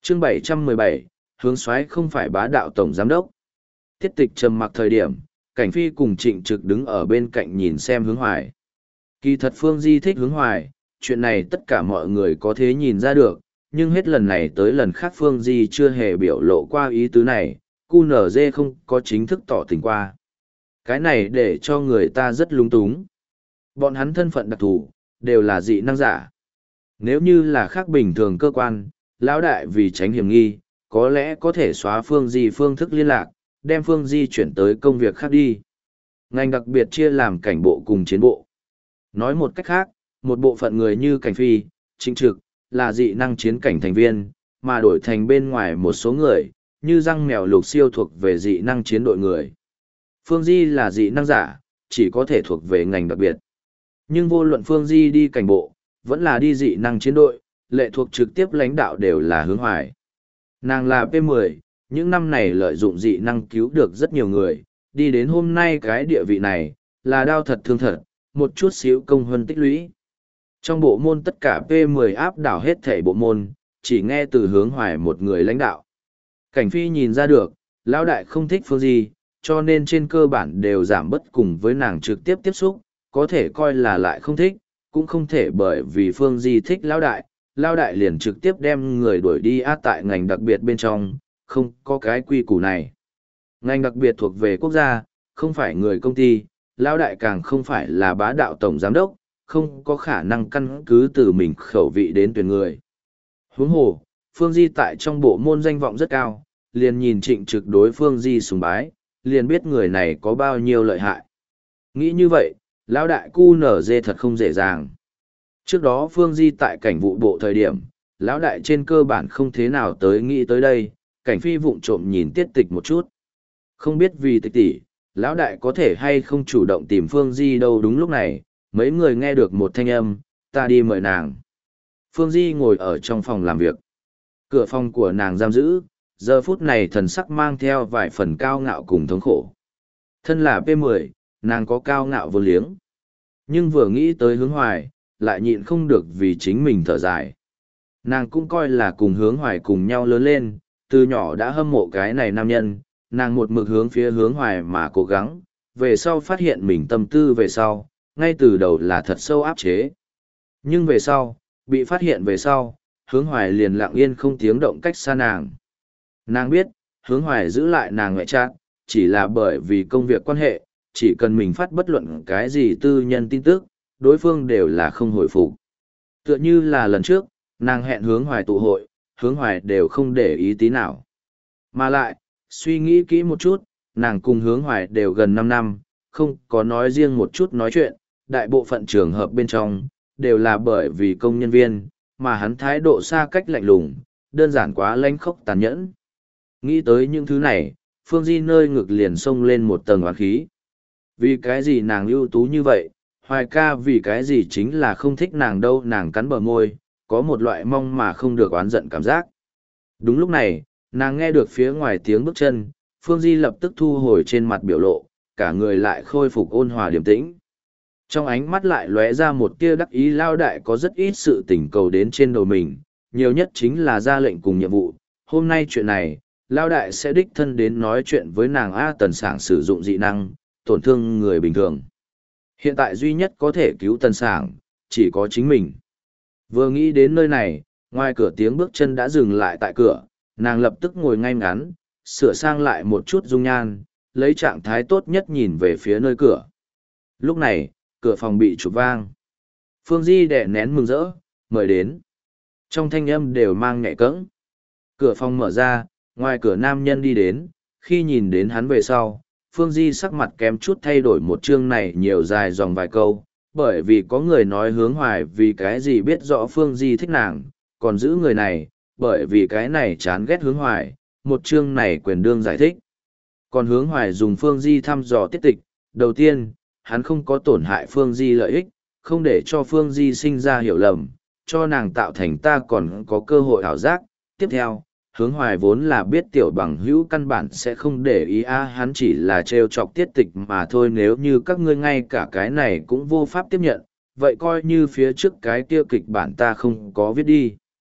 Chương 717, hướng soái không phải bá đạo tổng giám đốc. Tiết tịch trầm mặc thời điểm, Cảnh Phi cùng Trịnh Trực đứng ở bên cạnh nhìn xem Hướng Hoài. Kỳ thật Phương Di thích Hướng Hoài, chuyện này tất cả mọi người có thể nhìn ra được, nhưng hết lần này tới lần khác Phương Di chưa hề biểu lộ qua ý tứ này, QNZ không có chính thức tỏ tình qua. Cái này để cho người ta rất lung túng. Bọn hắn thân phận đặc thù, đều là dị năng giả. Nếu như là khác bình thường cơ quan, lão đại vì tránh hiểm nghi, có lẽ có thể xóa Phương Di phương thức liên lạc, đem Phương Di chuyển tới công việc khác đi. Ngành đặc biệt chia làm cảnh bộ cùng chiến bộ. Nói một cách khác, một bộ phận người như Cảnh Phi, Trịnh Trực, là dị năng chiến cảnh thành viên, mà đổi thành bên ngoài một số người, như răng mèo Lục Siêu thuộc về dị năng chiến đội người. Phương Di là dị năng giả, chỉ có thể thuộc về ngành đặc biệt. Nhưng vô luận Phương Di đi cảnh bộ, vẫn là đi dị năng chiến đội, lệ thuộc trực tiếp lãnh đạo đều là Hướng Hoài. Nàng là P10, những năm này lợi dụng dị năng cứu được rất nhiều người, đi đến hôm nay cái địa vị này, là đau thật thương thật, một chút xíu công hơn tích lũy. Trong bộ môn tất cả P10 áp đảo hết thể bộ môn, chỉ nghe từ Hướng Hoài một người lãnh đạo. Cảnh Phi nhìn ra được, lão đại không thích Phương Di, cho nên trên cơ bản đều giảm bất cùng với nàng trực tiếp tiếp xúc, có thể coi là lại không thích, cũng không thể bởi vì Phương Di thích lão đại liền trực tiếp đem người đuổi đi tại ngành đặc biệt bên trong, không có cái quy củ này. Ngành đặc biệt thuộc về quốc gia, không phải người công ty, lão đại càng không phải là bá đạo tổng giám đốc, không có khả năng căn cứ từ mình khẩu vị đến tuyển người. Huống hồ, Phương Di tại trong bộ môn danh vọng rất cao, liền nhìn Trịnh Trực đối Phương Di sùng bái, liền biết người này có bao nhiêu lợi hại. Nghĩ như vậy, lão đại QNZ thật không dễ dàng. Trước đó Phương Di tại cảnh vụ bộ thời điểm, lão đại trên cơ bản không thế nào tới nghĩ tới đây, Cảnh Phi vụng trộm nhìn tiết tịch một chút. Không biết vì tịch tỷ, lão đại có thể hay không chủ động tìm Phương Di đâu. Đúng lúc này, mấy người nghe được một thanh âm, ta đi mời nàng. Phương Di ngồi ở trong phòng làm việc. Cửa phòng của nàng giam giữ, giờ phút này thần sắc mang theo vài phần cao ngạo cùng thống khổ. Thân là P10, nàng có cao ngạo vô liếng. Nhưng vừa nghĩ tới Hướng Hoài, lại nhịn không được vì chính mình thở dài. Nàng cũng coi là cùng Hướng Hoài cùng nhau lớn lên, từ nhỏ đã hâm mộ cái này nam nhân, nàng một mực hướng phía Hướng Hoài mà cố gắng, về sau phát hiện mình tâm tư về sau, ngay từ đầu là thật sâu áp chế. Nhưng về sau, bị phát hiện về sau, Hướng Hoài liền lặng yên không tiếng động cách xa nàng. Nàng biết, Hướng Hoài giữ lại nàng ngoại trạng, chỉ là bởi vì công việc quan hệ, chỉ cần mình phát bất luận cái gì tư nhân tin tức, đối phương đều là không hồi phục. Tựa như là lần trước, nàng hẹn Hướng Hoài tụ hội, Hướng Hoài đều không để ý tí nào. Mà lại, suy nghĩ kỹ một chút, nàng cùng Hướng Hoài đều gần 5 năm, không có nói riêng một chút nói chuyện, đại bộ phận trường hợp bên trong, đều là bởi vì công nhân viên, mà hắn thái độ xa cách lạnh lùng, đơn giản quá lãnh khốc tàn nhẫn. Nghĩ tới những thứ này, Phương Di nơi ngực liền xông lên một tầng oán khí. Vì cái gì nàng ưu tú như vậy, Hoài ca vì cái gì chính là không thích nàng đâu. Nàng cắn bờ môi, có một loại mong mà không được oán giận cảm giác. Đúng lúc này, nàng nghe được phía ngoài tiếng bước chân, Phương Di lập tức thu hồi trên mặt biểu lộ, cả người lại khôi phục ôn hòa điềm tĩnh. Trong ánh mắt lại lóe ra một tia đắc ý. Lao đại có rất ít sự tình cầu đến trên đầu mình, nhiều nhất chính là ra lệnh cùng nhiệm vụ. Hôm nay chuyện này, Lao đại sẽ đích thân đến nói chuyện với nàng. Tần Sảng sử dụng dị năng, tổn thương người bình thường. Hiện tại duy nhất có thể cứu Tần Sảng, chỉ có chính mình. Vừa nghĩ đến nơi này, ngoài cửa tiếng bước chân đã dừng lại tại cửa, nàng lập tức ngồi ngay ngắn, sửa sang lại một chút dung nhan, lấy trạng thái tốt nhất nhìn về phía nơi cửa. Lúc này, cửa phòng bị chụp vang. Phương Di đè nén mừng rỡ, mời đến. Trong thanh âm đều mang nhẹ cẫng. Cửa phòng mở ra, ngoài cửa nam nhân đi đến, khi nhìn đến hắn về sau, Phương Di sắc mặt kém chút thay đổi. Một chương này nhiều dài dòng vài câu, bởi vì có người nói Hướng Hoài vì cái gì biết rõ Phương Di thích nàng, còn giữ người này, bởi vì cái này chán ghét Hướng Hoài, một chương này quyền đương giải thích. Còn Hướng Hoài dùng Phương Di thăm dò tiết tịch, đầu tiên, hắn không có tổn hại Phương Di lợi ích, không để cho Phương Di sinh ra hiểu lầm, cho nàng tạo thành ta còn có cơ hội ảo giác. Tiếp theo, Hướng Hoài vốn là biết tiểu bằng hữu căn bản sẽ không để ý hắn chỉ là trêu chọc tiết tịch mà thôi. Nếu như các ngươi ngay cả cái này cũng vô pháp tiếp nhận, vậy coi như phía trước cái kia kịch bản ta không có viết đi.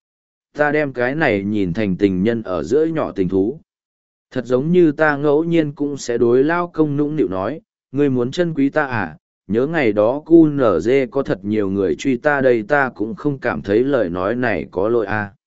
Ta đem cái này nhìn thành tình nhân ở giữa nhỏ tình thú. Thật giống như ta ngẫu nhiên cũng sẽ đối lao công nũng nịu nói, ngươi muốn chân quý ta à, nhớ ngày đó cu nở dê có thật nhiều người truy ta đây ta cũng không cảm thấy lời nói này có lỗi à.